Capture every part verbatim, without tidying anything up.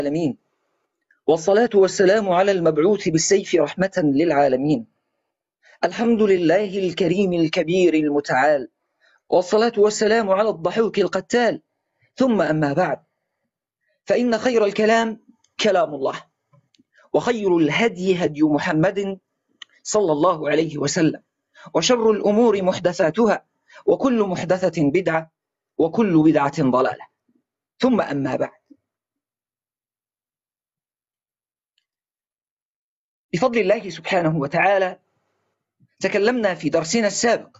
العالمين، والصلاة والسلام على المبعوث بالسيف رحمة للعالمين. الحمد لله الكريم الكبير المتعال، والصلاة والسلام على الضحوك القتال. ثم أما بعد، فإن خير الكلام كلام الله، وخير الهدي هدي محمد صلى الله عليه وسلم، وشر الأمور محدثاتها، وكل محدثة بدعة، وكل بدعة ضلالة. ثم أما بعد، بفضل الله سبحانه وتعالى تكلمنا في درسنا السابق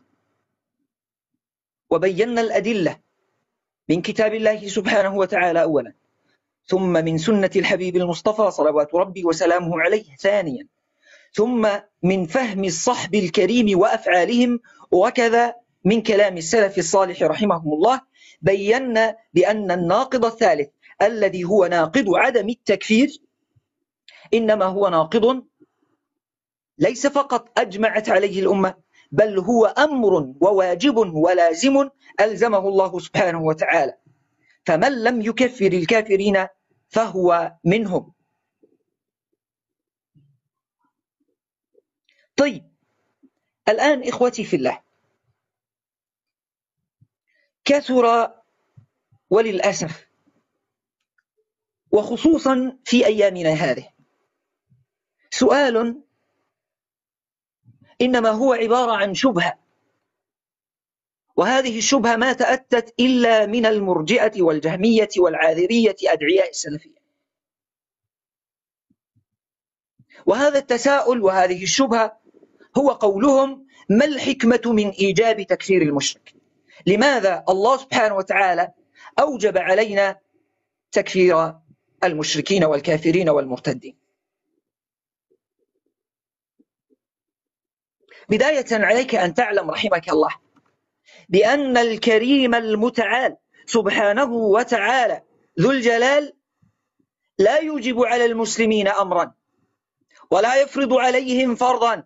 وبينا الأدلة من كتاب الله سبحانه وتعالى أولا، ثم من سنة الحبيب المصطفى صلوات ربي وسلامه عليه ثانيا، ثم من فهم الصحب الكريم وأفعالهم، وكذا من كلام السلف الصالح رحمهم الله. بينا بأن الناقض الثالث الذي هو ناقض عدم التكفير إنما هو ناقض ليس فقط أجمعت عليه الأمة، بل هو أمر وواجب ولازم ألزمه الله سبحانه وتعالى، فمن لم يكفر الكافرين فهو منهم. طيب، الآن إخوتي في الله، كثر وللأسف وخصوصا في أيامنا هذه سؤال إنما هو عبارة عن شبهة، وهذه الشبهة ما تأتت إلا من المرجئة والجهمية والعاذرية أدعياء السلفية. وهذا التساؤل وهذه الشبهة هو قولهم: ما الحكمة من إيجاب تكفير المشرك؟ لماذا الله سبحانه وتعالى أوجب علينا تكفير المشركين والكافرين والمرتدين؟ بداية عليك أن تعلم رحمك الله بأن الكريم المتعال سبحانه وتعالى ذو الجلال لا يوجب على المسلمين أمرا، ولا يفرض عليهم فرضا،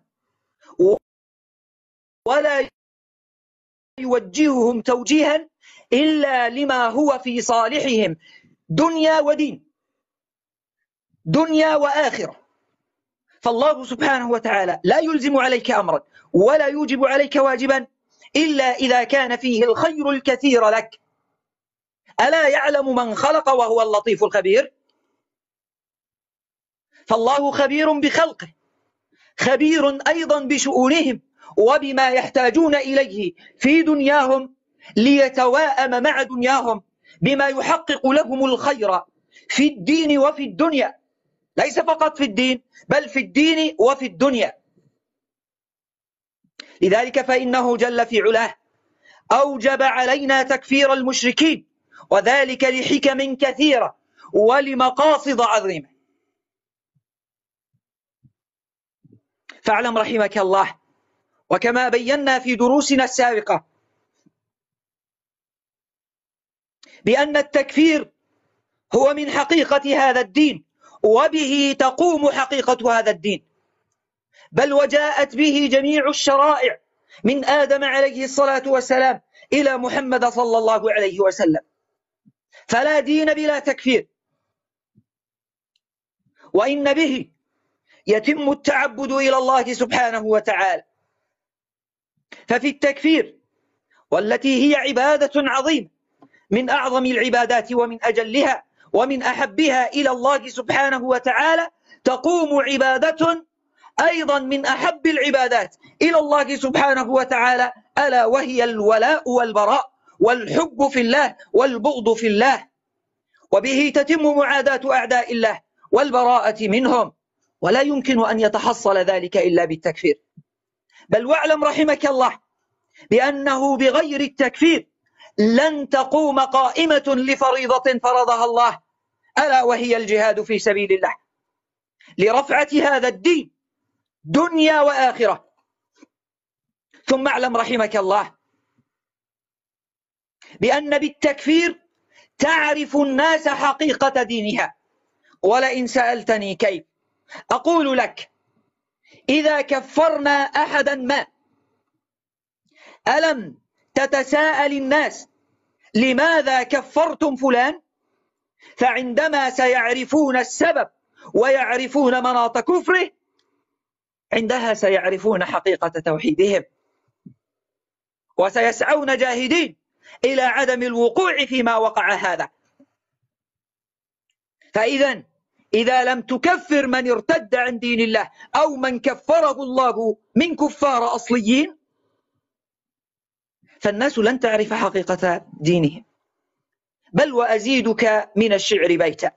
ولا يوجههم توجيها إلا لما هو في صالحهم دنيا ودين، دنيا وآخرة. فالله سبحانه وتعالى لا يلزم عليك أمرا ولا يوجب عليك واجبا إلا إذا كان فيه الخير الكثير لك. ألا يعلم من خلق وهو اللطيف الخبير؟ فالله خبير بخلقه، خبير أيضا بشؤونهم وبما يحتاجون إليه في دنياهم ليتواءم مع دنياهم بما يحقق لهم الخير في الدين وفي الدنيا، ليس فقط في الدين بل في الدين وفي الدنيا. لذلك فإنه جل في علاه أوجب علينا تكفير المشركين، وذلك لحكم كثيرة ولمقاصد عظيمة. فاعلم رحمك الله، وكما بينا في دروسنا السابقة، بأن التكفير هو من حقيقة هذا الدين، وبه تقوم حقيقة هذا الدين، بل وجاءت به جميع الشرائع من آدم عليه الصلاة والسلام إلى محمد صلى الله عليه وسلم. فلا دين بلا تكفير، وإن به يتم التعبد إلى الله سبحانه وتعالى. ففي التكفير، والتي هي عبادة عظيمة من أعظم العبادات ومن أجلها ومن أحبها إلى الله سبحانه وتعالى، تقوم عبادة أيضا من أحب العبادات إلى الله سبحانه وتعالى، ألا وهي الولاء والبراء، والحب في الله والبغض في الله. وبه تتم معاداة أعداء الله والبراءة منهم، ولا يمكن أن يتحصل ذلك إلا بالتكفير. بل واعلم رحمك الله بأنه بغير التكفير لن تقوم قائمة لفريضة فرضها الله، ألا وهي الجهاد في سبيل الله لرفعة هذا الدين دنيا وآخرة. ثم اعلم رحمك الله بأن بالتكفير تعرف الناس حقيقة دينها. ولئن سألتني كيف، أقول لك: إذا كفرنا أحدا ما، ألم تتساءل الناس لماذا كفرتم فلان؟ فعندما سيعرفون السبب ويعرفون مناط كفره، عندها سيعرفون حقيقة توحيدهم، وسيسعون جاهدين إلى عدم الوقوع فيما وقع هذا. فإذا إذا لم تكفر من ارتد عن دين الله أو من كفره الله من كفار أصليين، فالناس لن تعرف حقيقة دينهم. بل وأزيدك من الشعر بيتا: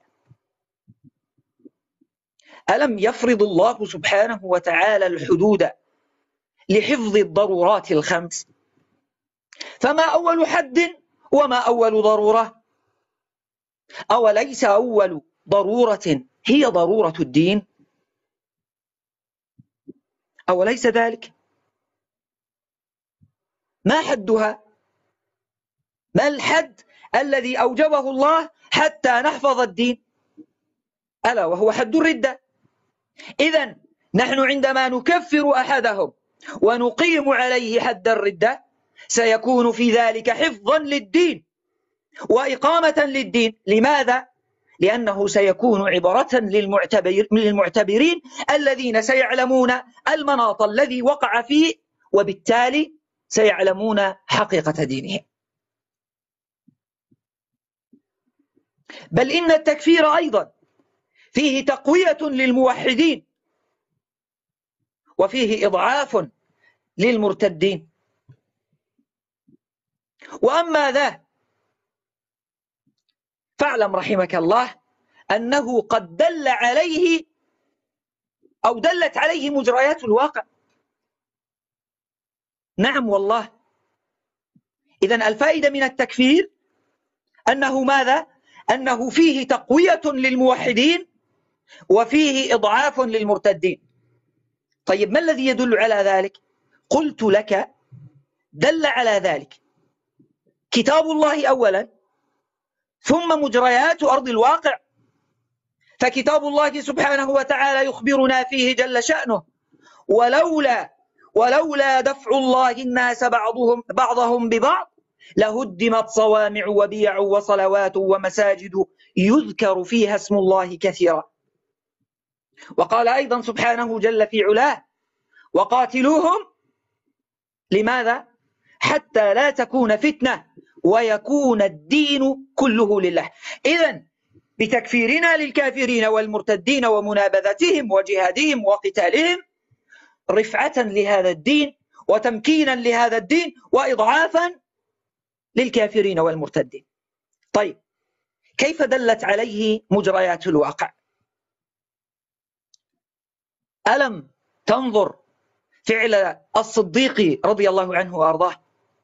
ألم يفرض الله سبحانه وتعالى الحدود لحفظ الضرورات الخمس؟ فما أول حد وما أول ضرورة؟ أوليس أول ضرورة هي ضرورة الدين؟ أوليس ذلك؟ ما حدها؟ ما الحد الذي أوجبه الله حتى نحفظ الدين؟ ألا وهو حد الردة. إذن نحن عندما نكفر أحدهم ونقيم عليه حد الردة سيكون في ذلك حفظا للدين وإقامة للدين. لماذا؟ لأنه سيكون عبرة للمعتبر للمعتبرين الذين سيعلمون المناط الذي وقع فيه، وبالتالي سيعلمون حقيقة دينهم. بل إن التكفير أيضا فيه تقوية للموحدين وفيه إضعاف للمرتدين. وأما ذا فاعلم رحمك الله أنه قد دل عليه أو دلت عليه مجريات الواقع. نعم والله. إذن الفائدة من التكفير أنه ماذا؟ أنه فيه تقوية للموحدين وفيه إضعاف للمرتدين. طيب ما الذي يدل على ذلك؟ قلت لك دل على ذلك كتاب الله أولا، ثم مجريات أرض الواقع. فكتاب الله سبحانه وتعالى يخبرنا فيه جل شأنه: ولولا ولولا دفع الله الناس بعضهم بعضهم ببعض لهدمت صوامع وبيع وصلوات ومساجد يذكر فيها اسم الله كثيرا. وقال أيضا سبحانه جل في علاه: وقاتلوهم لماذا؟ حتى لا تكون فتنة ويكون الدين كله لله. إذن بتكفيرنا للكافرين والمرتدين ومنابذتهم وجهادهم وقتالهم رفعة لهذا الدين وتمكينا لهذا الدين وإضعافا للكافرين والمرتدين. طيب كيف دلت عليه مجريات الواقع؟ ألم تنظر فعل الصديق رضي الله عنه وأرضاه،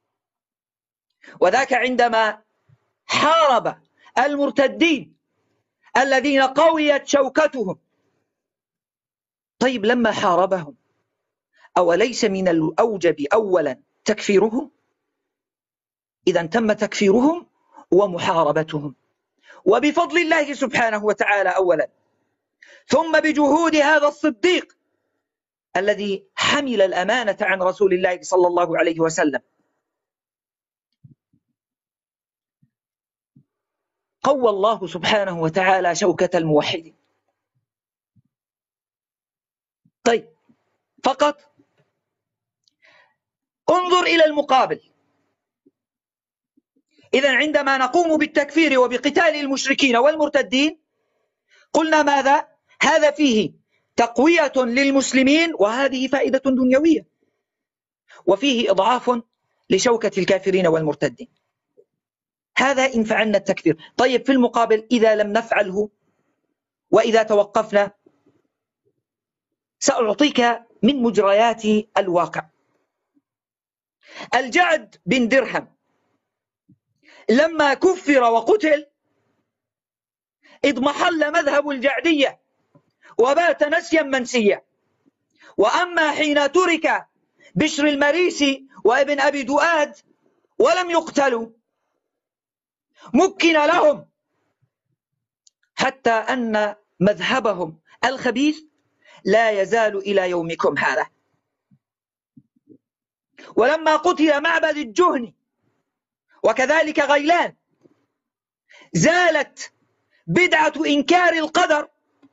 وذاك عندما حارب المرتدين الذين قويت شوكتهم. طيب لما حاربهم أوليس من الأوجب أولا تكفيرهم؟ إذا تم تكفيرهم ومحاربتهم، وبفضل الله سبحانه وتعالى أولا، ثم بجهود هذا الصديق الذي حمل الأمانة عن رسول الله صلى الله عليه وسلم. قوى الله سبحانه وتعالى شوكة الموحدين. طيب فقط انظر إلى المقابل. إذن عندما نقوم بالتكفير وبقتال المشركين والمرتدين قلنا ماذا؟ هذا فيه تقوية للمسلمين وهذه فائدة دنيوية، وفيه إضعاف لشوكة الكافرين والمرتدين. هذا إن فعلنا التكفير. طيب في المقابل إذا لم نفعله وإذا توقفنا، سأعطيك من مجريات الواقع. الجعد بن درهم لما كفر وقتل اضمحل مذهب الجعدية وبات نسيا منسيا. وأما حين ترك بشر المريسي وابن أبي دؤاد ولم يقتلوا مكن لهم، حتى أن مذهبهم الخبيث لا يزال إلى يومكم هذا. ولما قتل معبد الجهني وكذلك غيلان زالت بدعة إنكار القدر،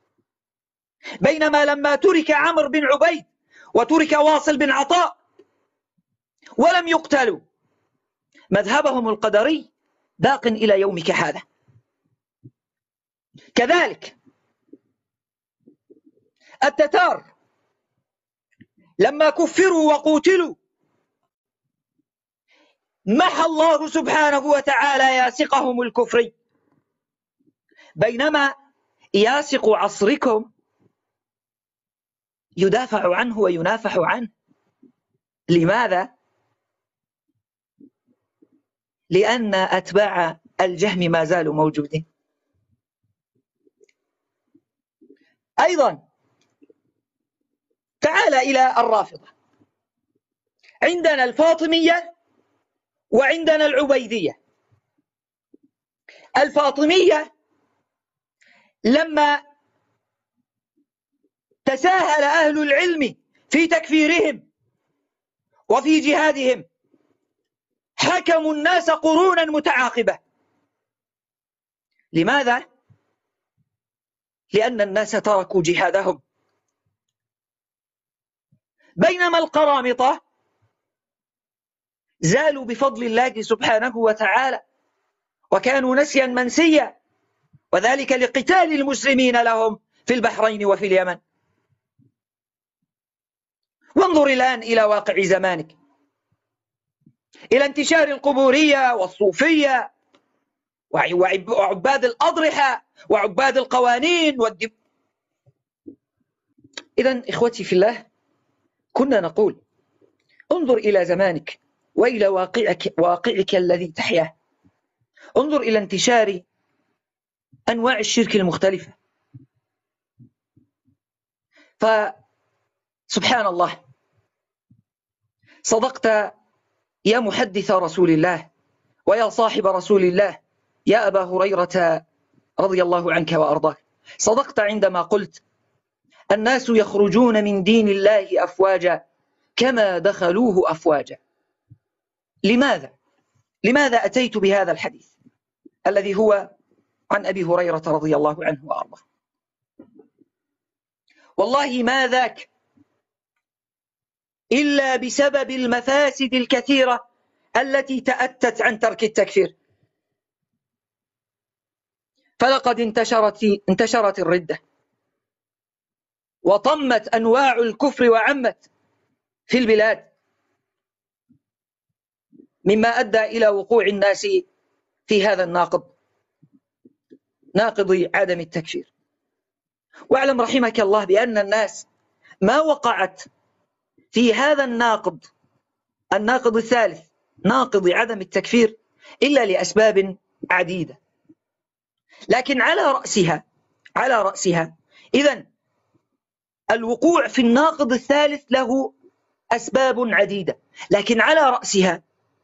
بينما لما ترك عمرو بن عبيد وترك واصل بن عطاء ولم يقتلوا مذهبهم القدري باق إلى يومك هذا. كذلك التتار لما كفروا وقوتلوا محى الله سبحانه وتعالى ياسقهم الكفري، بينما ياسق عصركم يدافع عنه وينافح عنه. لماذا؟ لأن أتباع الجهم ما زالوا موجودين. أيضا تعال إلى الرافضة، عندنا الفاطمية وعندنا العبيدية. الفاطمية لما تساهل أهل العلم في تكفيرهم وفي جهادهم حكموا الناس قرونا متعاقبة. لماذا؟ لأن الناس تركوا جهادهم، بينما القرامطة زالوا بفضل الله سبحانه وتعالى وكانوا نسيا منسيا، وذلك لقتال المسلمين لهم في البحرين وفي اليمن. وانظر الآن إلى واقع زمانك، إلى انتشار القبورية والصوفية وعباد الأضرحة وعباد القوانين والدم. إذن إخوتي في الله، كنا نقول انظر إلى زمانك وإلى واقعك, واقعك الذي تحياه. انظر إلى انتشار أنواع الشرك المختلفة. فسبحان الله، صدقت يا محدث رسول الله ويا صاحب رسول الله يا أبا هريرة رضي الله عنك وأرضاك، صدقت عندما قلت الناس يخرجون من دين الله أفواجا كما دخلوه أفواجا. لماذا؟ لماذا أتيت بهذا الحديث الذي هو عن أبي هريرة رضي الله عنه وأرضاه؟ والله ما ذاك إلا بسبب المفاسد الكثيرة التي تأتت عن ترك التكفير. فلقد انتشرت انتشرت الردة وطمت أنواع الكفر وعمت في البلاد، مما أدى إلى وقوع الناس في هذا الناقض، ناقض عدم التكفير. واعلم رحمك الله بأن الناس ما وقعت في هذا الناقض الناقض الثالث، ناقض عدم التكفير، إلا لأسباب عديدة، لكن على رأسها على رأسها إذن الوقوع في الناقض الثالث له أسباب عديدة، لكن على رأسها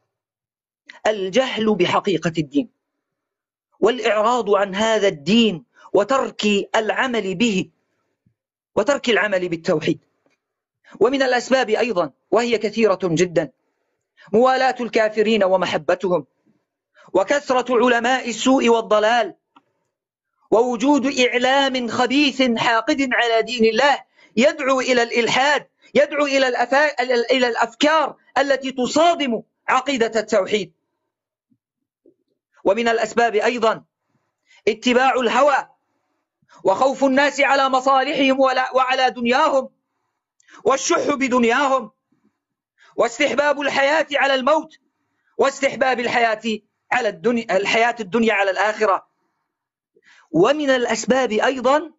الجهل بحقيقة الدين والإعراض عن هذا الدين وترك العمل به وترك العمل بالتوحيد. ومن الأسباب أيضا وهي كثيرة جدا موالاة الكافرين ومحبتهم، وكثرة علماء السوء والضلال، ووجود إعلام خبيث حاقد على دين الله يدعو إلى الإلحاد، يدعو إلى إلى الأفكار التي تصادم عقيدة التوحيد. ومن الأسباب أيضا اتباع الهوى وخوف الناس على مصالحهم وعلى دنياهم، والشح بدنياهم، واستحباب الحياة على الموت، واستحباب الحياة على الدنيا الحياة الدنيا على الآخرة. ومن الأسباب أيضا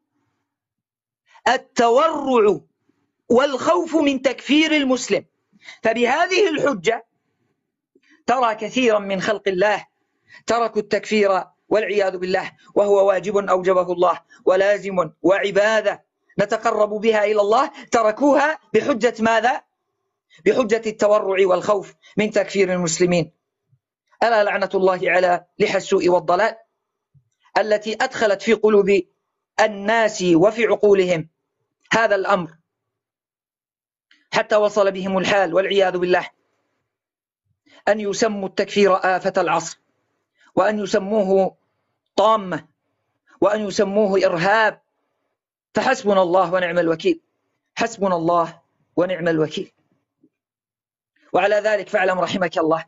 التورع والخوف من تكفير المسلم. فبهذه الحجة ترى كثيرا من خلق الله تركوا التكفير والعياذ بالله، وهو واجب أوجبه الله ولازم وعبادة نتقرب بها إلى الله، تركوها بحجة ماذا؟ بحجة التورع والخوف من تكفير المسلمين. ألا لعنة الله على لحى السوء والضلال التي أدخلت في قلوب الناس وفي عقولهم هذا الأمر، حتى وصل بهم الحال والعياذ بالله أن يسموا التكفير آفة العصر، وأن يسموه طامة، وأن يسموه إرهاب، فحسبنا الله ونعم الوكيل، حسبنا الله ونعم الوكيل. وعلى ذلك فاعلم رحمك الله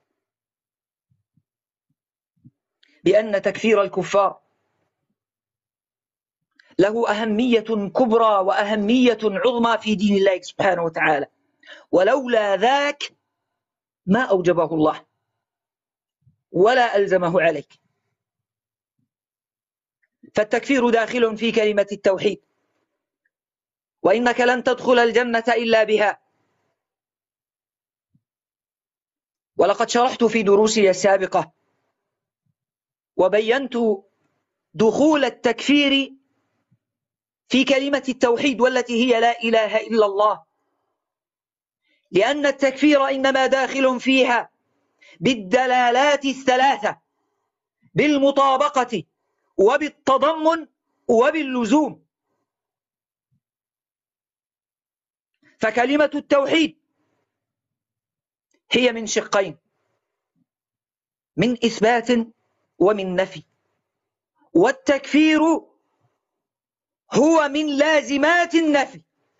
بأن تكفير الكفار له أهمية كبرى وأهمية عظمى في دين الله سبحانه وتعالى، ولولا ذاك ما أوجبه الله ولا ألزمه عليك. فالتكفير داخل في كلمة التوحيد، وإنك لن تدخل الجنة إلا بها. ولقد شرحت في دروسي السابقة وبينت دخول التكفير في كلمة التوحيد والتي هي لا إله إلا الله، لأن التكفير إنما داخل فيها بالدلالات الثلاثة، بالمطابقة وبالتضمن وباللزوم. فكلمة التوحيد هي من شقين، من إثبات ومن نفي، والتكفير هو من لازمات النفي.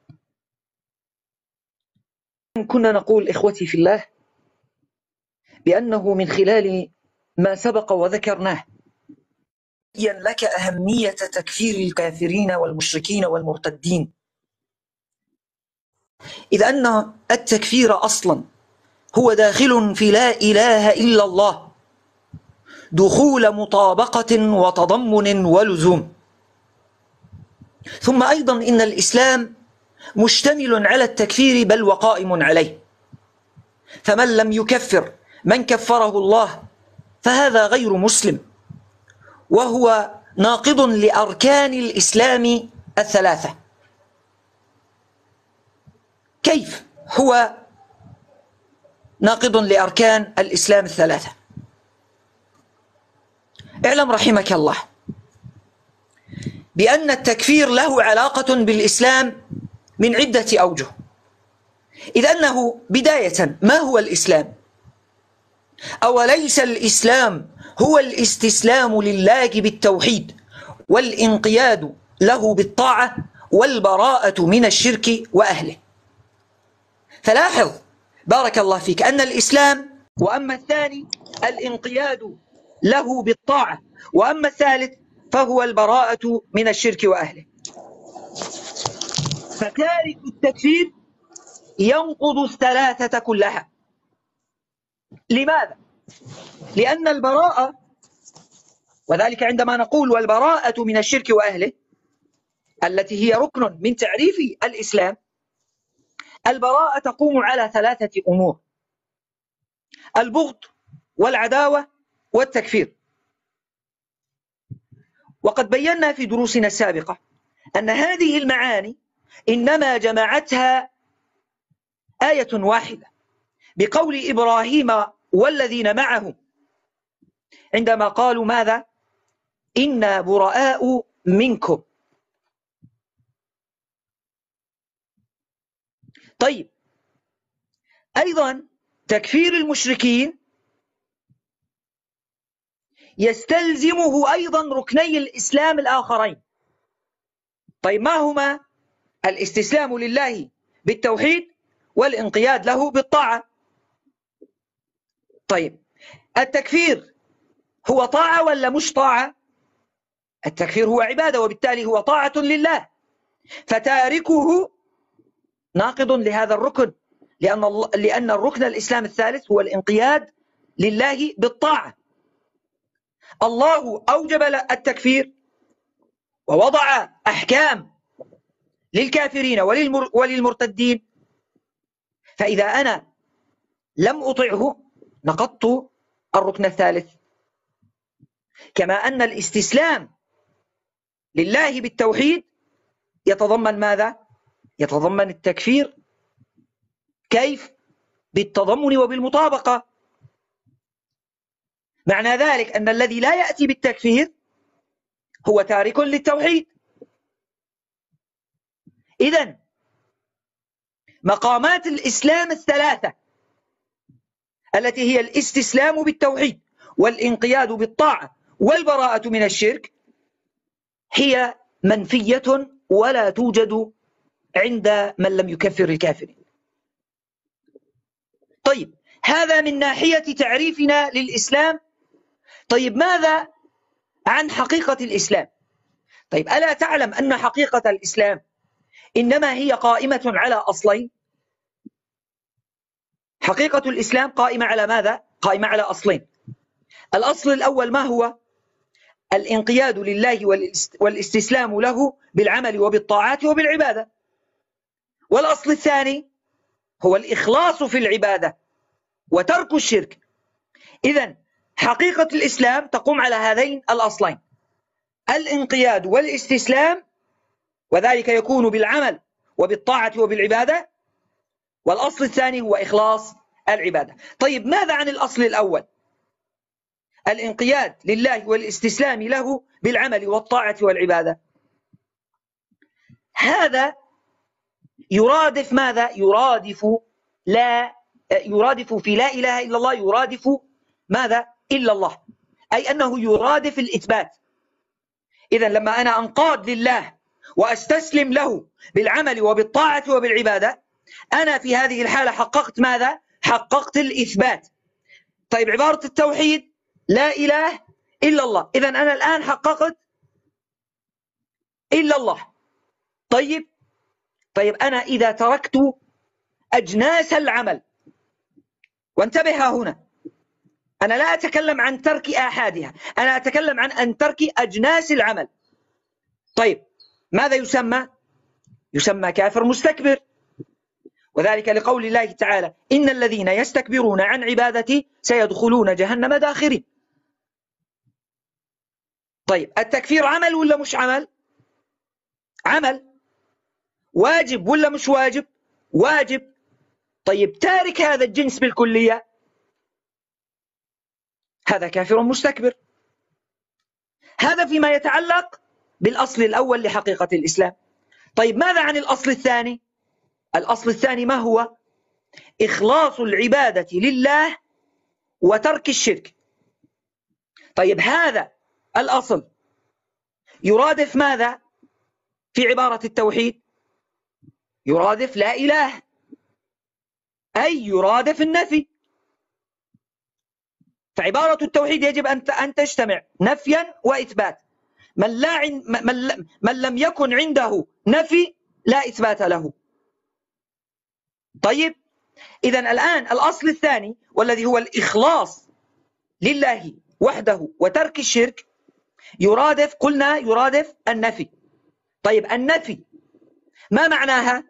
كنا نقول إخوتي في الله بأنه من خلال ما سبق وذكرناه بين لك أهمية تكفير الكافرين والمشركين والمرتدين، إذ أن التكفير أصلا هو داخل في لا إله إلا الله دخول مطابقة وتضمن ولزوم. ثم أيضا إن الإسلام مشتمل على التكفير بل وقائم عليه، فمن لم يكفر من كفره الله فهذا غير مسلم، وهو ناقض لأركان الإسلام الثلاثة. كيف هو ناقض لأركان الإسلام الثلاثة؟ اعلم رحمك الله بأن التكفير له علاقة بالإسلام من عدة أوجه، إذ أنه بداية ما هو الإسلام؟ أوليس الإسلام هو الاستسلام لله بالتوحيد والانقياد له بالطاعة والبراءة من الشرك وأهله؟ فلاحظ بارك الله فيك أن الإسلام، وأما الثاني الانقياد له بالطاعة، وأما الثالث فهو البراءة من الشرك وأهله. فتارك التكفير ينقض الثلاثة كلها. لماذا؟ لأن البراءة، وذلك عندما نقول والبراءة من الشرك وأهله التي هي ركن من تعريف الإسلام، البراءة تقوم على ثلاثة أمور: البغض والعداوة والتكفير. وقد بينا في دروسنا السابقة أن هذه المعاني إنما جمعتها آية واحدة بقول إبراهيم والذين معه عندما قالوا ماذا؟ إنا براء منكم. طيب، أيضا تكفير المشركين يستلزمه أيضا ركني الإسلام الآخرين. طيب، ما هما؟ الاستسلام لله بالتوحيد والانقياد له بالطاعة. طيب، التكفير هو طاعة ولا مش طاعة؟ التكفير هو عبادة، وبالتالي هو طاعة لله، فتاركه ناقض لهذا الركن، لأن الله لأن الركن الإسلام الثالث هو الانقياد لله بالطاعة. الله أوجب التكفير ووضع أحكام للكافرين وللمرتدين، فإذا أنا لم أطعه نقضت الركن الثالث. كما أن الاستسلام لله بالتوحيد يتضمن ماذا؟ يتضمن التكفير. كيف؟ بالتضمن وبالمطابقة. معنى ذلك أن الذي لا يأتي بالتكفير هو تارك للتوحيد. إذن مقامات الإسلام الثلاثة التي هي الاستسلام بالتوحيد والانقياد بالطاعة والبراءة من الشرك هي منفية ولا توجد عند من لم يكفر الكافرين. طيب، هذا من ناحية تعريفنا للإسلام. طيب، ماذا عن حقيقة الإسلام؟ طيب، ألا تعلم أن حقيقة الإسلام إنما هي قائمة على أصلين؟ حقيقة الإسلام قائمة على ماذا؟ قائمة على أصلين. الأصل الأول ما هو؟ الانقياد لله والاستسلام له بالعمل وبالطاعات وبالعبادة. والأصل الثاني هو الإخلاص في العبادة وترك الشرك. إذن حقيقة الإسلام تقوم على هذين الأصلين: الانقياد والاستسلام، وذلك يكون بالعمل وبالطاعة وبالعبادة. والأصل الثاني هو إخلاص العبادة. طيب، ماذا عن الأصل الأول؟ الانقياد لله والاستسلام له بالعمل والطاعة والعبادة. هذا يرادف ماذا؟ يرادف لا يرادف في لا إله إلا الله، يرادف ماذا؟ إلا الله، أي أنه يرادف الإثبات. إذن لما أنا أنقاد لله وأستسلم له بالعمل وبالطاعة وبالعبادة، أنا في هذه الحالة حققت ماذا؟ حققت الإثبات. طيب، عبارة التوحيد لا إله إلا الله، إذن أنا الآن حققت إلا الله. طيب طيب أنا إذا تركت أجناس العمل، وانتبه هنا، أنا لا أتكلم عن ترك آحادها، أنا أتكلم عن أن ترك أجناس العمل. طيب، ماذا يسمى؟ يسمى كافر مستكبر، وذلك لقول الله تعالى: إن الذين يستكبرون عن عبادتي سيدخلون جهنم داخرين. طيب، التكفير عمل ولا مش عمل؟ عمل. واجب ولا مش واجب؟ واجب. طيب، تارك هذا الجنس بالكلية هذا كافر مستكبر. هذا فيما يتعلق بالأصل الأول لحقيقة الإسلام. طيب، ماذا عن الأصل الثاني؟ الأصل الثاني ما هو؟ إخلاص العبادة لله وترك الشرك. طيب، هذا الأصل يرادف ماذا في عبارة التوحيد؟ يرادف لا إله، أي يرادف النفي. فعبارة التوحيد يجب أن تجتمع نفيا وإثبات. من, لا من, من لم يكن عنده نفي لا إثبات له. طيب، إذن الآن الأصل الثاني والذي هو الإخلاص لله وحده وترك الشرك يرادف، قلنا يرادف النفي. طيب، النفي ما معناها؟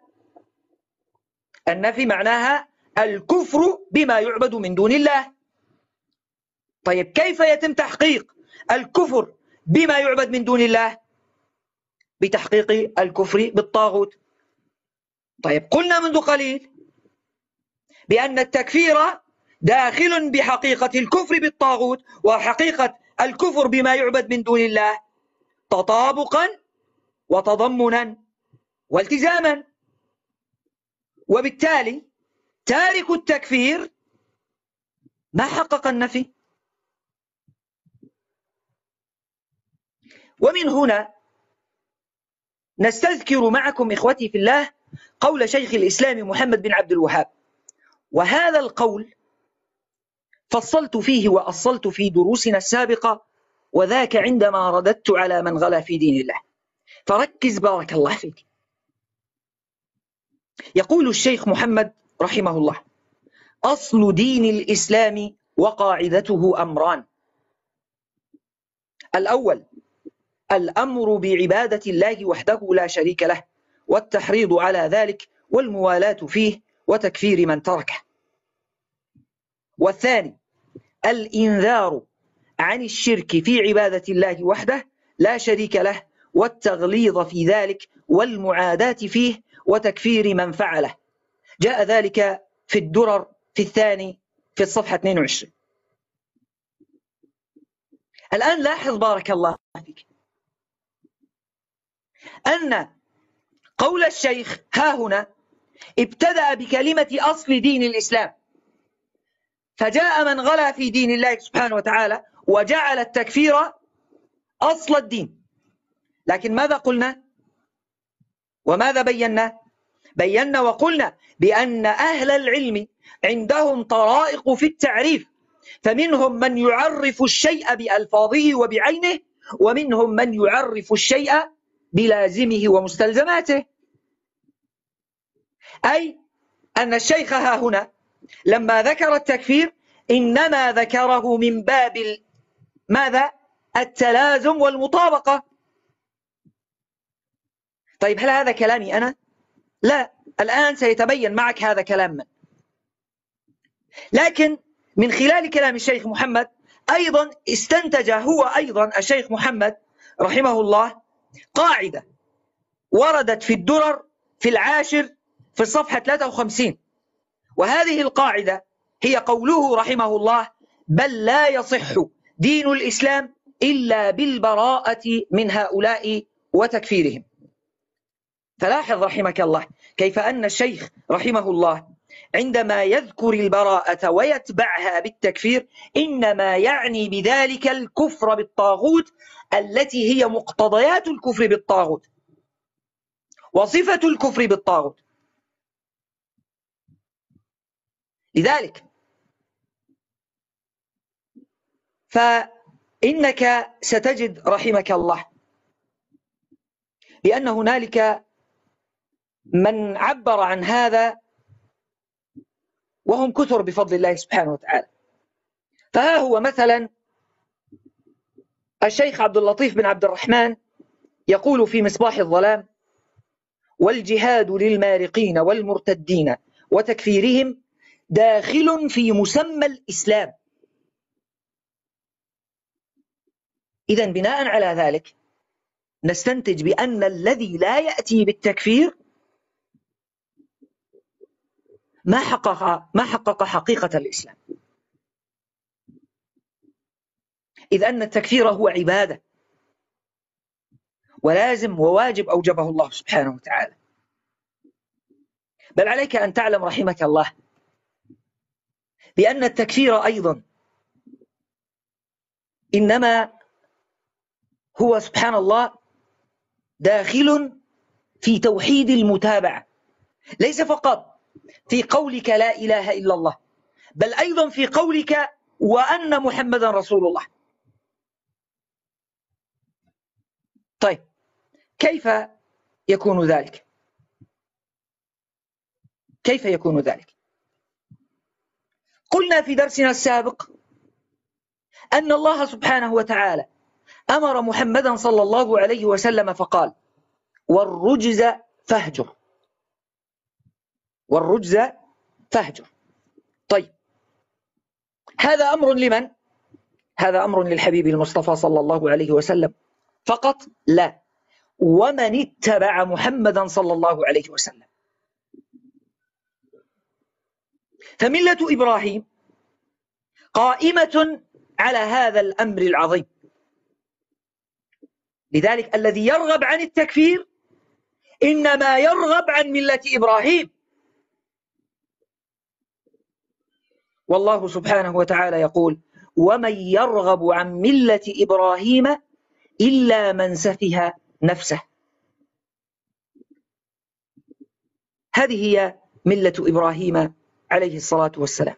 النفي معناها الكفر بما يعبد من دون الله. طيب، كيف يتم تحقيق الكفر بما يعبد من دون الله؟ بتحقيق الكفر بالطاغوت. طيب، قلنا منذ قليل بأن التكفير داخل بحقيقة الكفر بالطاغوت وحقيقة الكفر بما يعبد من دون الله تطابقا وتضمنا والتزاما. وبالتالي تارك التكفير ما حقق النفي. ومن هنا نستذكر معكم إخوتي في الله قول شيخ الإسلام محمد بن عبد الوهاب، وهذا القول فصلت فيه وأصلت في دروسنا السابقة، وذاك عندما رددت على من غلا في دين الله، فركز بارك الله فيك. يقول الشيخ محمد رحمه الله: أصل دين الإسلام وقاعدته أمران: الأول الأمر بعبادة الله وحده لا شريك له، والتحريض على ذلك والموالاة فيه وتكفير من تركه. والثاني الإنذار عن الشرك في عبادة الله وحده لا شريك له، والتغليظ في ذلك والمعاداة فيه وتكفير من فعله. جاء ذلك في الدرر في الثاني في الصفحة اثنين وعشرين. الآن لاحظ بارك الله فيك أن قول الشيخ ها هنا ابتدأ بكلمة أصل دين الإسلام، فجاء من غلا في دين الله سبحانه وتعالى وجعل التكفير أصل الدين. لكن ماذا قلنا وماذا بينا؟ بينا وقلنا بأن أهل العلم عندهم طرائق في التعريف، فمنهم من يعرف الشيء بألفاظه وبعينه، ومنهم من يعرف الشيء بلازمه ومستلزماته. أي أن الشيخ ها هنا لما ذكر التكفير إنما ذكره من باب ماذا؟ التلازم والمطابقة. طيب هل هذا كلامي أنا؟ لا، الآن سيتبين معك هذا كلام من. لكن من خلال كلام الشيخ محمد أيضا استنتج هو أيضا الشيخ محمد رحمه الله قاعدة وردت في الدرر في العاشر في الصفحة ثلاثة وخمسين، وهذه القاعدة هي قوله رحمه الله: بل لا يصح دين الإسلام إلا بالبراءة من هؤلاء وتكفيرهم. فلاحظ رحمك الله كيف أن الشيخ رحمه الله عندما يذكر البراءة ويتبعها بالتكفير إنما يعني بذلك الكفر بالطاغوت التي هي مقتضيات الكفر بالطاغوت وصفة الكفر بالطاغوت. لذلك فإنك ستجد رحمك الله بأن هنالك من عبر عن هذا وهم كثر بفضل الله سبحانه وتعالى. فها هو مثلا الشيخ عبد اللطيف بن عبد الرحمن يقول في مصباح الظلام: والجهاد للمارقين والمرتدين وتكفيرهم داخل في مسمى الإسلام. إذن بناء على ذلك نستنتج بأن الذي لا يأتي بالتكفير ما حقق ما حقق حقيقة الإسلام، إذ أن التكفير هو عبادة ولازم وواجب أوجبه الله سبحانه وتعالى. بل عليك أن تعلم رحمك الله بأن التكفير أيضا إنما هو سبحان الله داخل في توحيد المتابعة، ليس فقط في قولك لا إله إلا الله، بل أيضا في قولك وأن محمدا رسول الله. طيب كيف يكون ذلك؟ كيف يكون ذلك؟ قلنا في درسنا السابق أن الله سبحانه وتعالى أمر محمدا صلى الله عليه وسلم فقال: والرجز فاهجر، والرجز فاهجر. طيب هذا أمر لمن؟ هذا أمر للحبيب المصطفى صلى الله عليه وسلم فقط؟ لا، ومن اتبع محمدا صلى الله عليه وسلم. فملة إبراهيم قائمة على هذا الأمر العظيم. لذلك الذي يرغب عن التكفير إنما يرغب عن ملة إبراهيم. والله سبحانه وتعالى يقول: ومن يرغب عن ملة إبراهيم إلا من سفه نفسه. هذه هي ملة إبراهيم عليه الصلاة والسلام.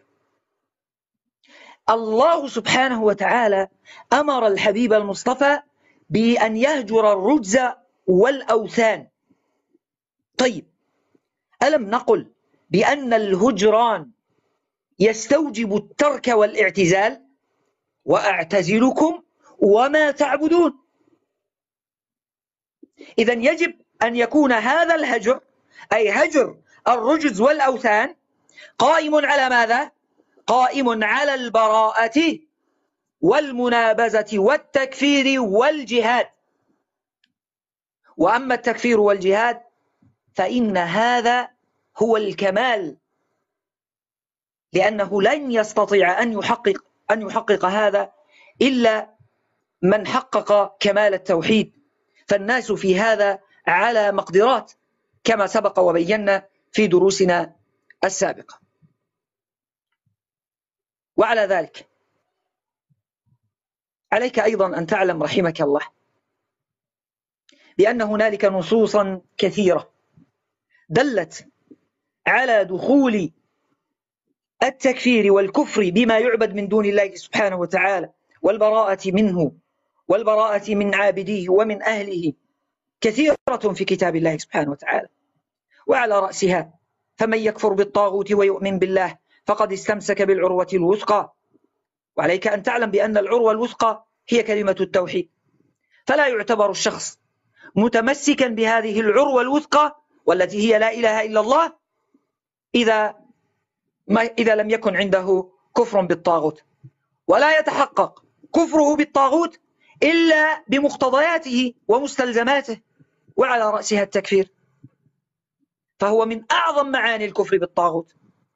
الله سبحانه وتعالى أمر الحبيب المصطفى بأن يهجر الرجز والأوثان. طيب ألم نقل بأن الهجران يستوجب الترك والاعتزال؟ وأعتزلكم وما تعبدون. إذن يجب أن يكون هذا الهجر أي هجر الرجز والأوثان قائم على ماذا؟ قائم على البراءة والمنابذة والتكفير والجهاد. وأما التكفير والجهاد فإن هذا هو الكمال، لأنه لن يستطيع أن يحقق أن يحقق هذا إلا من حقق كمال التوحيد. فالناس في هذا على مقدرات كما سبق وبينا في دروسنا السابقة. وعلى ذلك عليك أيضا أن تعلم رحمك الله بأن هنالك نصوصا كثيرة دلت على دخول التكفير والكفر بما يعبد من دون الله سبحانه وتعالى والبراءة منه والبراءة من عابديه ومن أهله كثيرة في كتاب الله سبحانه وتعالى. وعلى رأسها فمن يكفر بالطاغوت ويؤمن بالله فقد استمسك بالعروة الوثقى. وعليك أن تعلم بأن العروة الوثقى هي كلمة التوحيد، فلا يعتبر الشخص متمسكا بهذه العروة الوثقى والتي هي لا إله إلا الله إذا ما إذا لم يكن عنده كفر بالطاغوت، ولا يتحقق كفره بالطاغوت إلا بمقتضياته ومستلزماته، وعلى رأسها التكفير، فهو من أعظم معاني الكفر بالطاغوت.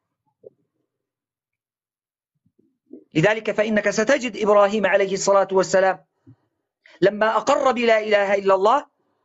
لذلك فإنك ستجد إبراهيم عليه الصلاة والسلام لما أقر بلا إله إلا الله،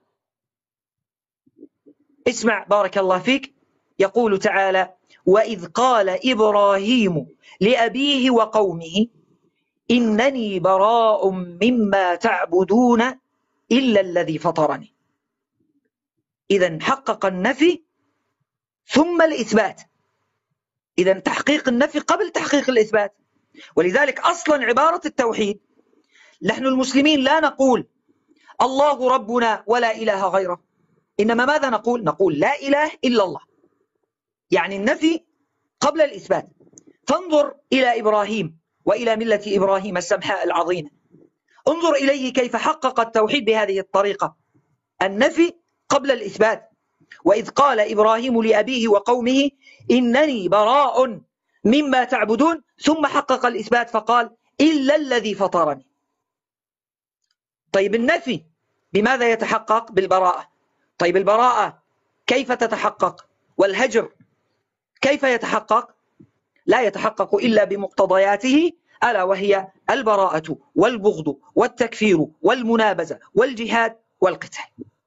اسمع بارك الله فيك، يقول تعالى: وإذ قال إبراهيم لأبيه وقومه إنني براء مما تعبدون إلا الذي فطرني. إذن حقق النفي ثم الإثبات، إذن تحقيق النفي قبل تحقيق الإثبات. ولذلك أصلا عبارة التوحيد، نحن المسلمين لا نقول الله ربنا ولا إله غيره، إنما ماذا نقول؟ نقول لا إله إلا الله، يعني النفي قبل الإثبات. فانظر إلى إبراهيم وإلى ملة إبراهيم السمحاء العظيمة، انظر إليه كيف حقق التوحيد بهذه الطريقة، النفي قبل الإثبات. وإذ قال إبراهيم لأبيه وقومه إنني براء مما تعبدون، ثم حقق الإثبات فقال إلا الذي فطرني. طيب النفي بماذا يتحقق؟ بالبراءة. طيب البراءة كيف تتحقق؟ والهجر كيف يتحقق؟ لا يتحقق إلا بمقتضياته، ألا وهي البراءة والبغض والتكفير والمنابذة والجهاد والقتال.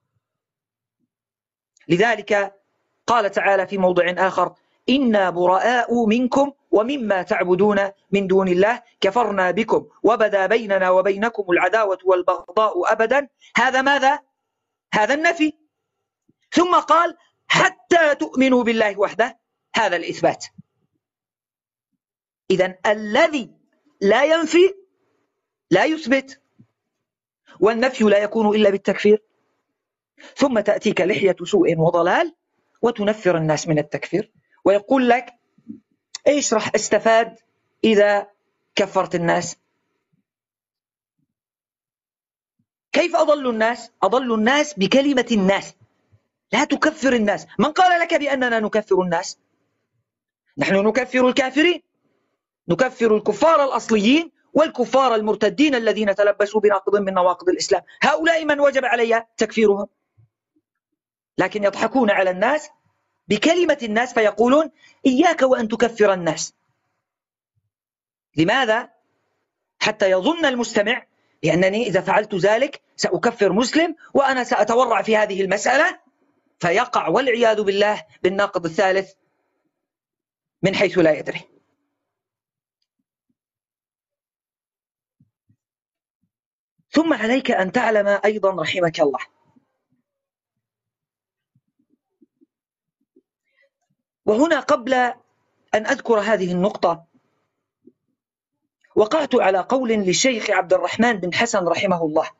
لذلك قال تعالى في موضع آخر: إنا براء منكم ومما تعبدون من دون الله كفرنا بكم وبدا بيننا وبينكم العداوة والبغضاء أبدا. هذا ماذا؟ هذا النفي. ثم قال حتى تؤمنوا بالله وحده، هذا الإثبات. إذن الذي لا ينفي لا يثبت، والنفي لا يكون إلا بالتكفير. ثم تأتيك لحية سوء وضلال وتنفر الناس من التكفير، ويقول لك إيش راح استفاد إذا كفرت الناس؟ كيف أضل الناس؟ أضل الناس بكلمة الناس، لا تكفر الناس. من قال لك بأننا نكفر الناس؟ نحن نكفر الكافرين، نكفر الكفار الأصليين والكفار المرتدين الذين تلبسوا بناقض من نواقض الإسلام، هؤلاء من وجب علي تكفيرهم. لكن يضحكون على الناس بكلمة الناس فيقولون إياك وأن تكفر الناس. لماذا؟ حتى يظن المستمع بأنني إذا فعلت ذلك سأكفر مسلم وأنا سأتورع في هذه المسألة، فيقع والعياذ بالله بالناقض الثالث من حيث لا يدري. ثم عليك أن تعلم أيضا رحمك الله، وهنا قبل أن أذكر هذه النقطة وقعت على قول للشيخ عبد الرحمن بن حسن رحمه الله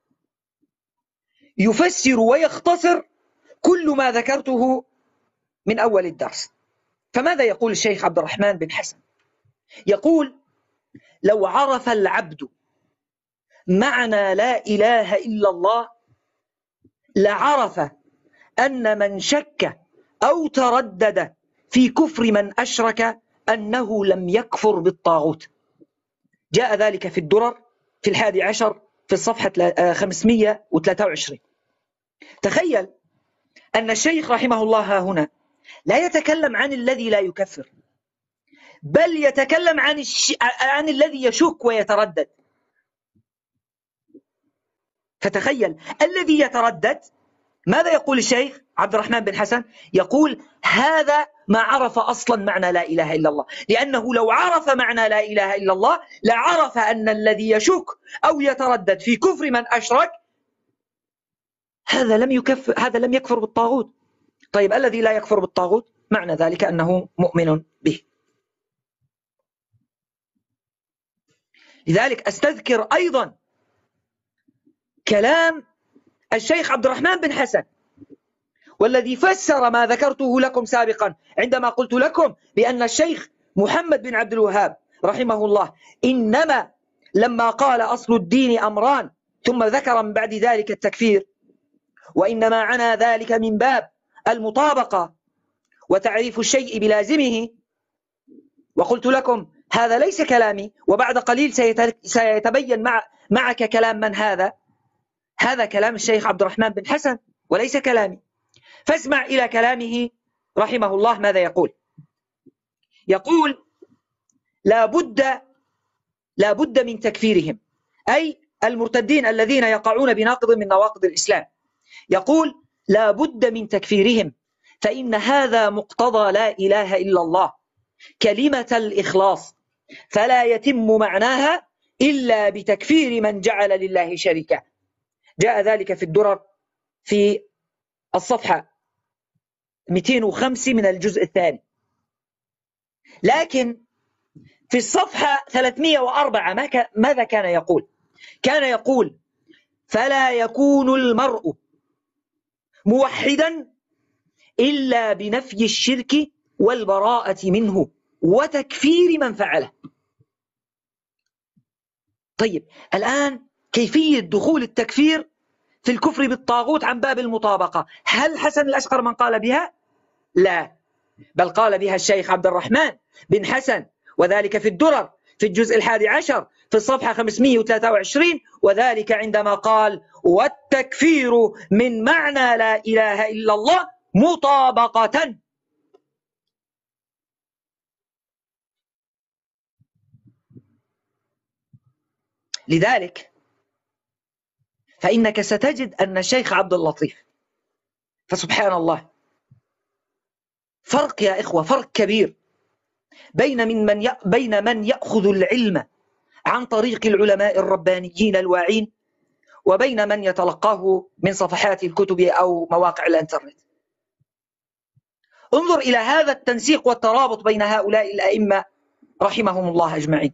يفسر ويختصر كل ما ذكرته من أول الدرس. فماذا يقول الشيخ عبد الرحمن بن حسن؟ يقول: لو عرف العبد معنى لا إله إلا الله لعرف أن من شك أو تردد في كفر من أشرك أنه لم يكفر بالطاغوت. جاء ذلك في الدرر في الحادي عشر في الصفحة خمسمئة وثلاثة وعشرين. تخيل أن الشيخ رحمه الله هنا لا يتكلم عن الذي لا يكفر، بل يتكلم عن, الش... عن الذي يشك ويتردد. فتخيل الذي يتردد، ماذا يقول الشيخ عبد الرحمن بن حسن؟ يقول هذا ما عرف أصلا معنى لا إله إلا الله، لأنه لو عرف معنى لا إله إلا الله لعرف أن الذي يشك أو يتردد في كفر من أشرك هذا لم يكفر هذا لم يكفر بالطاغوت. طيب الذي لا يكفر بالطاغوت معنى ذلك أنه مؤمن به. لذلك أستذكر أيضا كلام الشيخ عبد الرحمن بن حسن، والذي فسر ما ذكرته لكم سابقا عندما قلت لكم بأن الشيخ محمد بن عبد الوهاب رحمه الله إنما لما قال أصل الدين أمران ثم ذكر من بعد ذلك التكفير، وإنما عنا ذلك من باب المطابقة وتعريف الشيء بلازمه. وقلت لكم هذا ليس كلامي، وبعد قليل سيتبين مع معك كلام من هذا. هذا كلام الشيخ عبد الرحمن بن حسن وليس كلامي. فاسمع إلى كلامه رحمه الله ماذا يقول. يقول لا بد لا بد من تكفيرهم، أي المرتدين الذين يقعون بناقض من نواقض الإسلام. يقول لا بد من تكفيرهم، فإن هذا مقتضى لا إله إلا الله، كلمة الإخلاص، فلا يتم معناها إلا بتكفير من جعل لله شريكا. جاء ذلك في الدرر في الصفحة مئتين وخمسة من الجزء الثاني. لكن في الصفحة ثلاثمئة وأربعة ماذا كان يقول؟ كان يقول فلا يكون المرء موحدا إلا بنفي الشرك والبراءة منه وتكفير من فعله. طيب الآن كيفية دخول التكفير في الكفر بالطاغوت عن باب المطابقة، هل حسن الأشقر من قال بها؟ لا، بل قال بها الشيخ عبد الرحمن بن حسن، وذلك في الدرر في الجزء الحادي عشر في الصفحة خمسمئة وثلاثة وعشرين، وذلك عندما قال والتكفير من معنى لا إله إلا الله مطابقة. لذلك فإنك ستجد أن الشيخ عبد اللطيف، فسبحان الله فرق يا إخوة، فرق كبير بين من من بين من يأخذ العلم عن طريق العلماء الربانيين الواعين، وبين من يتلقاه من صفحات الكتب أو مواقع الإنترنت. انظر إلى هذا التنسيق والترابط بين هؤلاء الأئمة رحمهم الله أجمعين.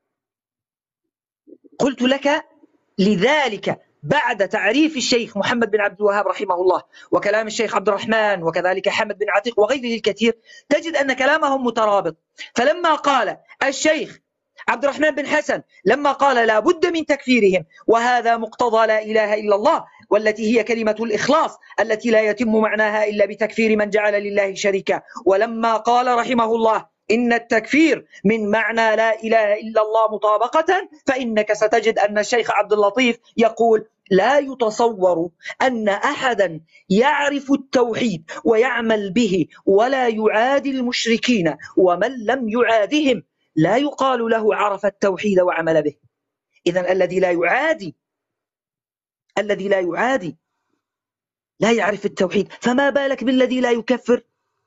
قلت لك لذلك بعد تعريف الشيخ محمد بن عبد الوهاب رحمه الله وكلام الشيخ عبد الرحمن وكذلك حمد بن عتيق وغيره الكثير، تجد أن كلامهم مترابط. فلما قال الشيخ عبد الرحمن بن حسن لما قال لا بد من تكفيرهم وهذا مقتضى لا إله إلا الله، والتي هي كلمة الإخلاص التي لا يتم معناها إلا بتكفير من جعل لله شريكا، ولما قال رحمه الله إن التكفير من معنى لا إله إلا الله مطابقة، فإنك ستجد أن الشيخ عبد اللطيف يقول لا يتصور أن أحدا يعرف التوحيد ويعمل به ولا يعادي المشركين، ومن لم يعادهم لا يقال له عرف التوحيد وعمل به. إذن الذي لا يعادي الذي لا يعادي لا يعرف التوحيد، فما بالك بالذي لا يكفر؟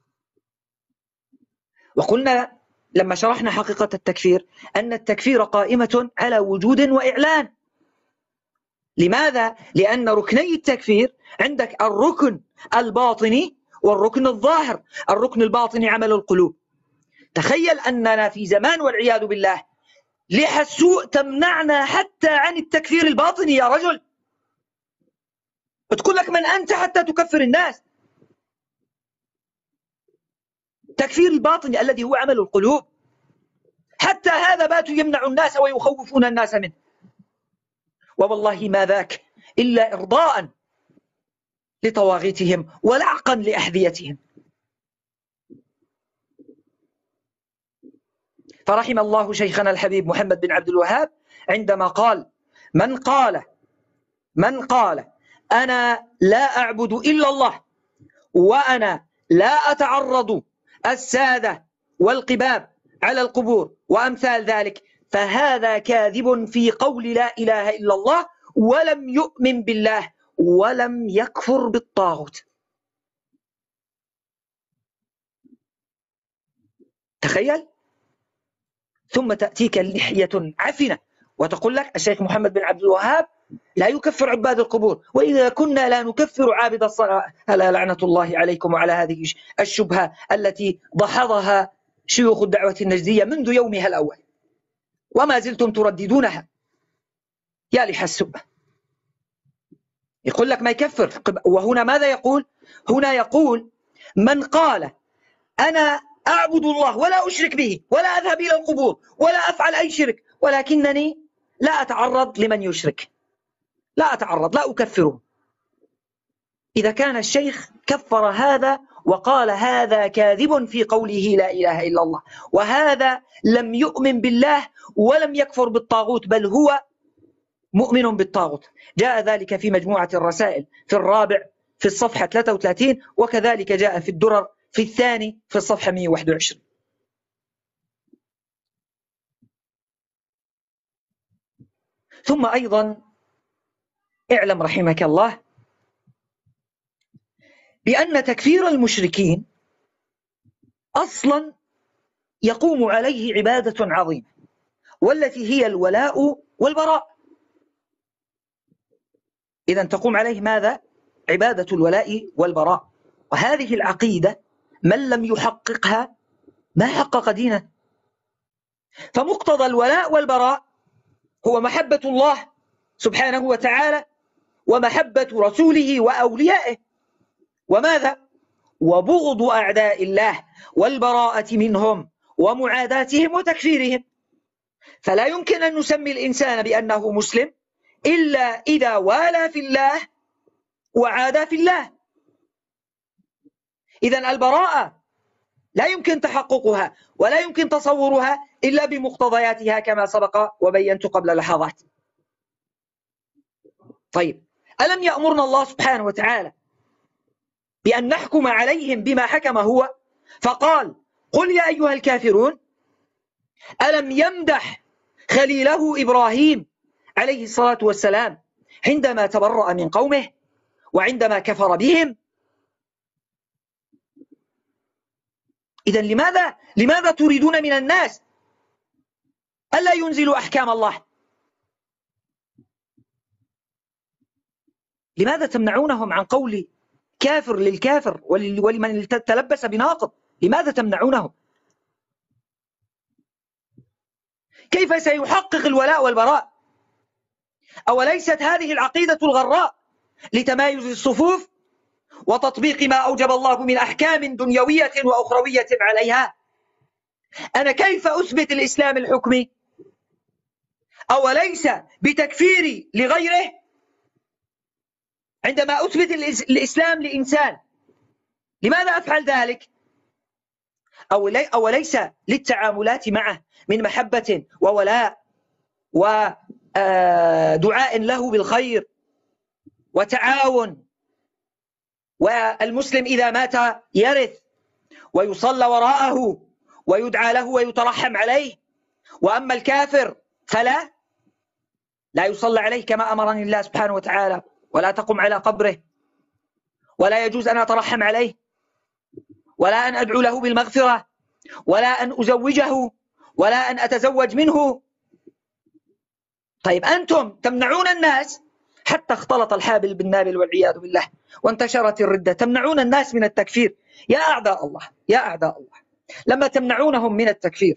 وقلنا لما شرحنا حقيقة التكفير أن التكفير قائمة على وجود وإعلان. لماذا؟ لأن ركني التكفير عندك الركن الباطني والركن الظاهر. الركن الباطني عمل القلوب. تخيل أننا في زمان والعياذ بالله لحى السوء تمنعنا حتى عن التكفير الباطني. يا رجل تقول لك من أنت حتى تكفر الناس؟ تكفير الباطني الذي هو عمل القلوب، حتى هذا باتوا يمنع الناس ويخوفون الناس منه، ووالله ما ذاك إلا إرضاء لطواغيتهم ولعقا لأحذيتهم. فرحم الله شيخنا الحبيب محمد بن عبد الوهاب عندما قال من قال من قال أنا لا أعبد إلا الله وأنا لا أتعرض السادة والقباب على القبور وأمثال ذلك، فهذا كاذب في قول لا إله إلا الله ولم يؤمن بالله ولم يكفر بالطاغوت. تخيل. ثم تأتيك اللحية عفنة وتقول لك الشيخ محمد بن عبد الوهاب لا يكفر عباد القبور. وإذا كنا لا نكفر عابد الصلاة، ألا لعنة الله عليكم وعلى هذه الشبهة التي دحضها شيوخ الدعوة النجدية منذ يومها الأول وما زلتم ترددونها. يا لحسب، يقول لك ما يكفر. وهنا ماذا يقول؟ هنا يقول من قال أنا أعبد الله ولا أشرك به ولا أذهب إلى القبور ولا أفعل أي شرك، ولكنني لا أتعرض لمن يشرك، لا أتعرض، لا أكفره. إذا كان الشيخ كفر هذا وقال هذا كاذب في قوله لا إله إلا الله، وهذا لم يؤمن بالله ولم يكفر بالطاغوت، بل هو مؤمن بالطاغوت. جاء ذلك في مجموعة الرسائل في الرابع في الصفحة ثلاثة وثلاثين، وكذلك جاء في الدرر في الثاني في الصفحة مئة وواحد وعشرين. ثم أيضا اعلم رحمك الله بأن تكفير المشركين أصلا يقوم عليه عبادة عظيمة، والتي هي الولاء والبراء. إذن تقوم عليه ماذا؟ عبادة الولاء والبراء. وهذه العقيدة من لم يحققها ما حقق دينه. فمقتضى الولاء والبراء هو محبة الله سبحانه وتعالى ومحبة رسوله وأوليائه، وماذا؟ وبغض أعداء الله والبراءة منهم ومعاداتهم وتكفيرهم. فلا يمكن أن نسمي الإنسان بأنه مسلم إلا إذا والى في الله وعادى في الله. إذن البراءة لا يمكن تحققها ولا يمكن تصورها إلا بمقتضياتها كما سبق وبينت قبل لحظات. طيب، ألم يأمرنا الله سبحانه وتعالى بأن نحكم عليهم بما حكم هو؟ فقال قل يا أيها الكافرون. ألم يمدح خليله إبراهيم عليه الصلاة والسلام عندما تبرأ من قومه وعندما كفر بهم؟ إذن لماذا لماذا تريدون من الناس ألا ينزلوا أحكام الله؟ لماذا تمنعونهم عن قول كافر للكافر ولمن تلبس بناقض؟ لماذا تمنعونهم؟ كيف سيحقق الولاء والبراء؟ أوليست هذه العقيدة الغراء لتمايز الصفوف وتطبيق ما أوجب الله من أحكام دنيوية وأخروية عليها؟ أنا كيف أثبت الإسلام الحكمي؟ أوليس بتكفيري لغيره عندما أثبت الإسلام لإنسان؟ لماذا أفعل ذلك؟ أوليس للتعاملات معه من محبة وولاء ودعاء له بالخير وتعاون، والمسلم إذا مات يرث ويصلى وراءه ويدعى له ويترحم عليه، وأما الكافر فلا لا يصلى عليه كما أمرني الله سبحانه وتعالى، ولا تقم على قبره، ولا يجوز أن أترحم عليه، ولا أن أدعو له بالمغفرة، ولا أن أزوجه، ولا أن أتزوج منه. طيب، أنتم تمنعون الناس حتى اختلط الحابل بالنابل والعياذ بالله وانتشرت الردة، تمنعون الناس من التكفير. يا أعداء الله، يا أعداء الله، لما تمنعونهم من التكفير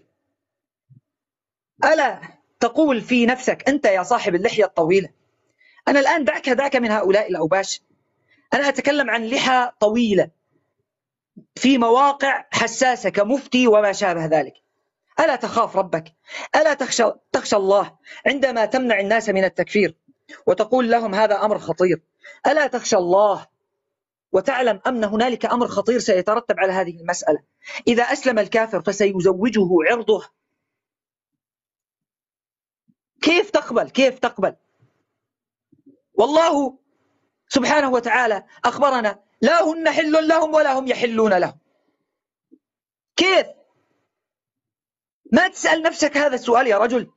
ألا تقول في نفسك أنت يا صاحب اللحية الطويلة؟ أنا الآن دعك دعك من هؤلاء الأوباش، أنا أتكلم عن لحى طويلة في مواقع حساسة كمفتي وما شابه ذلك. ألا تخاف ربك؟ ألا تخشى, تخشى الله عندما تمنع الناس من التكفير وتقول لهم هذا أمر خطير؟ ألا تخشى الله وتعلم أن هنالك أمر خطير سيترتب على هذه المسألة؟ إذا أسلم الكافر فسيزوجه عرضه. كيف تقبل؟ كيف تقبل؟ والله سبحانه وتعالى أخبرنا لا هن حل لهم ولا هم يحلون لهم. كيف؟ ما تسأل نفسك هذا السؤال يا رجل؟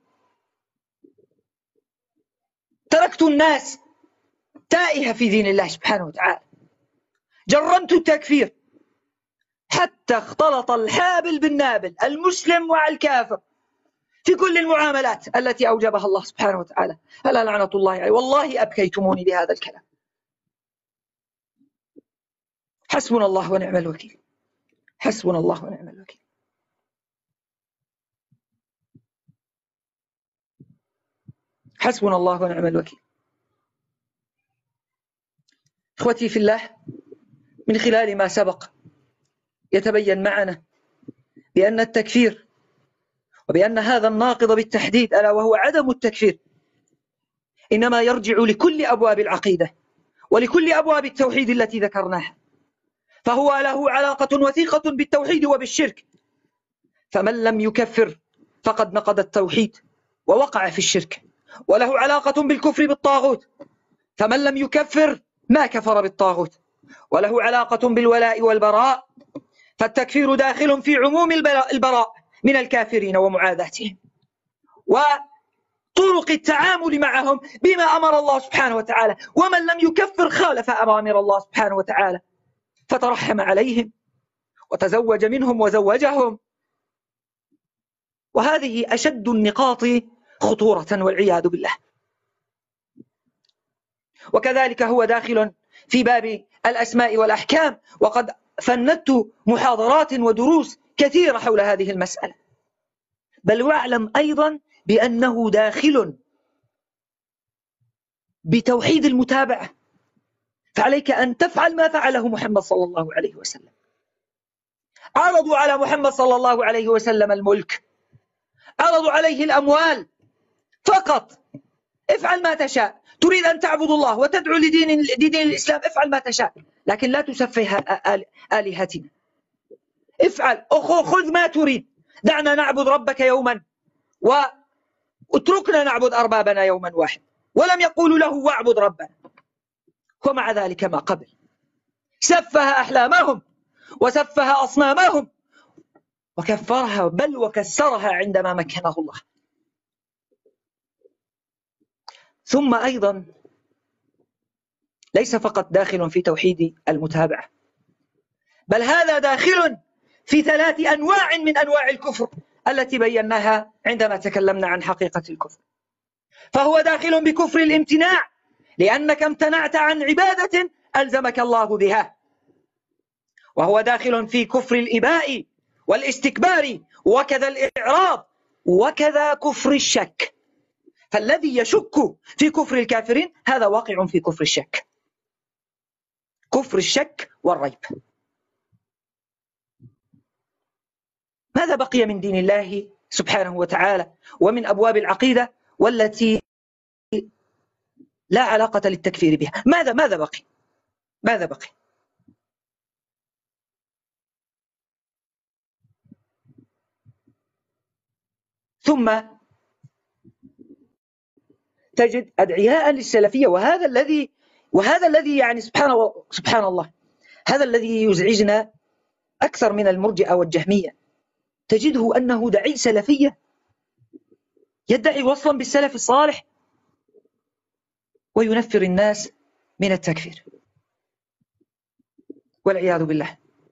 تركت الناس تائهة في دين الله سبحانه وتعالى، جرمت التكفير حتى اختلط الحابل بالنابل، المسلم مع الكافر، في كل المعاملات التي أوجبها الله سبحانه وتعالى. ألا لعنة الله عليه. والله أبكيتموني بهذا الكلام. حسبنا الله ونعم الوكيل. حسبنا الله ونعم الوكيل. حسبنا الله ونعم الوكيل. إخوتي في الله، من خلال ما سبق يتبين معنا بأن التكفير وبأن هذا الناقض بالتحديد ألا وهو عدم التكفير إنما يرجع لكل أبواب العقيدة ولكل أبواب التوحيد التي ذكرناها، فهو له علاقة وثيقة بالتوحيد وبالشرك. فمن لم يكفر فقد نقض التوحيد ووقع في الشرك، وله علاقة بالكفر بالطاغوت، فمن لم يكفر ما كفر بالطاغوت، وله علاقة بالولاء والبراء، فالتكفير داخل في عموم البراء من الكافرين ومعاداتهم، وطرق التعامل معهم بما أمر الله سبحانه وتعالى. ومن لم يكفر خالف أوامر الله سبحانه وتعالى فترحم عليهم وتزوج منهم وزوجهم، وهذه أشد النقاط خطورة والعياذ بالله. وكذلك هو داخل في باب الأسماء والأحكام، وقد فندت محاضرات ودروس كثيرة حول هذه المسألة. بل واعلم أيضا بأنه داخل بتوحيد المتابعة، فعليك أن تفعل ما فعله محمد صلى الله عليه وسلم. عرضوا على محمد صلى الله عليه وسلم الملك، عرضوا عليه الأموال فقط. افعل ما تشاء، تريد أن تعبد الله وتدعو لدين, لدين الإسلام، افعل ما تشاء، لكن لا تسفه آلهتنا. افعل، خذ ما تريد، دعنا نعبد ربك يوما واتركنا نعبد أربابنا يوما واحد. ولم يقولوا له واعبد ربنا، ومع ذلك ما قبل. سفه أحلامهم وسفه أصنامهم وكفرها بل وكسرها عندما مكنه الله. ثم أيضا ليس فقط داخل في توحيد المتابعة، بل هذا داخل في ثلاث أنواع من أنواع الكفر التي بيناها عندما تكلمنا عن حقيقة الكفر. فهو داخل بكفر الامتناع، لأنك امتنعت عن عبادة ألزمك الله بها. وهو داخل في كفر الإباء والاستكبار وكذا الإعراض وكذا كفر الشك. فالذي يشك في كفر الكافرين هذا واقع في كفر الشك، كفر الشك والريب. ماذا بقي من دين الله سبحانه وتعالى ومن أبواب العقيدة والتي لا علاقة للتكفير بها؟ ماذا ماذا بقي؟ ماذا بقي؟ ثم تجد أدعياء للسلفية، وهذا الذي وهذا الذي يعني سبحان الله سبحان الله هذا الذي يزعجنا أكثر من المرجئة والجهمية. تجده أنه دعي سلفية يدعي وصلا بالسلف الصالح وينفر الناس من التكفير والعياذ بالله.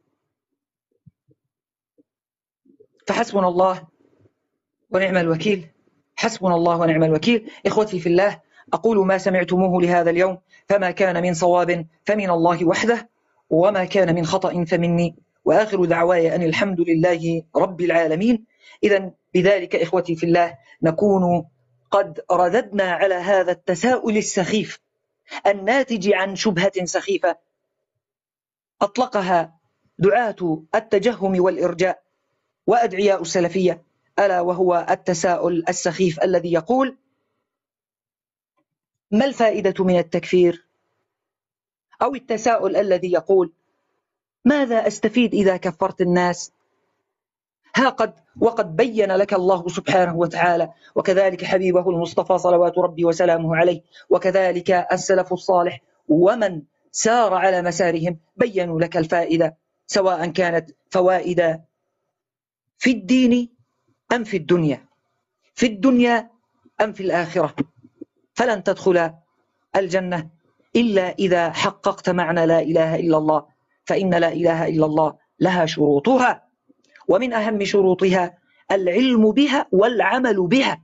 فحسبنا الله ونعم الوكيل. حسبنا الله ونعم الوكيل. إخوتي في الله، أقول ما سمعتموه لهذا اليوم، فما كان من صواب فمن الله وحده، وما كان من خطأ فمني، وآخر دعواي أن الحمد لله رب العالمين. إذن بذلك إخوتي في الله نكون قد رددنا على هذا التساؤل السخيف الناتج عن شبهة سخيفة أطلقها دعاة التجهم والإرجاء وأدعياء السلفية، ألا وهو التساؤل السخيف الذي يقول: ما الفائدة من التكفير؟ أو التساؤل الذي يقول: ماذا أستفيد إذا كفرت الناس؟ ها قد وقد بين لك الله سبحانه وتعالى، وكذلك حبيبه المصطفى صلوات ربي وسلامه عليه، وكذلك السلف الصالح ومن سار على مسارهم، بينوا لك الفائدة، سواء كانت فوائد في الدين أم في الدنيا، في الدنيا أم في الآخرة. فلن تدخل الجنة إلا إذا حققت معنى لا إله إلا الله، فإن لا إله إلا الله لها شروطها، ومن أهم شروطها العلم بها والعمل بها.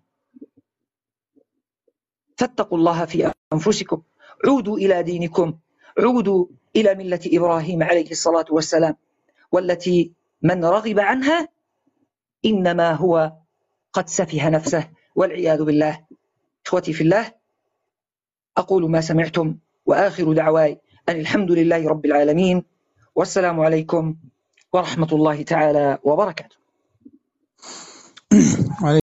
فاتقوا الله في أنفسكم، عودوا إلى دينكم، عودوا إلى ملة إبراهيم عليه الصلاة والسلام، والتي من رغب عنها إنما هو قد سفه نفسه والعياذ بالله. إخوتي في الله، أقول ما سمعتم، وآخر دعواي أن الحمد لله رب العالمين، والسلام عليكم ورحمة الله تعالى وبركاته.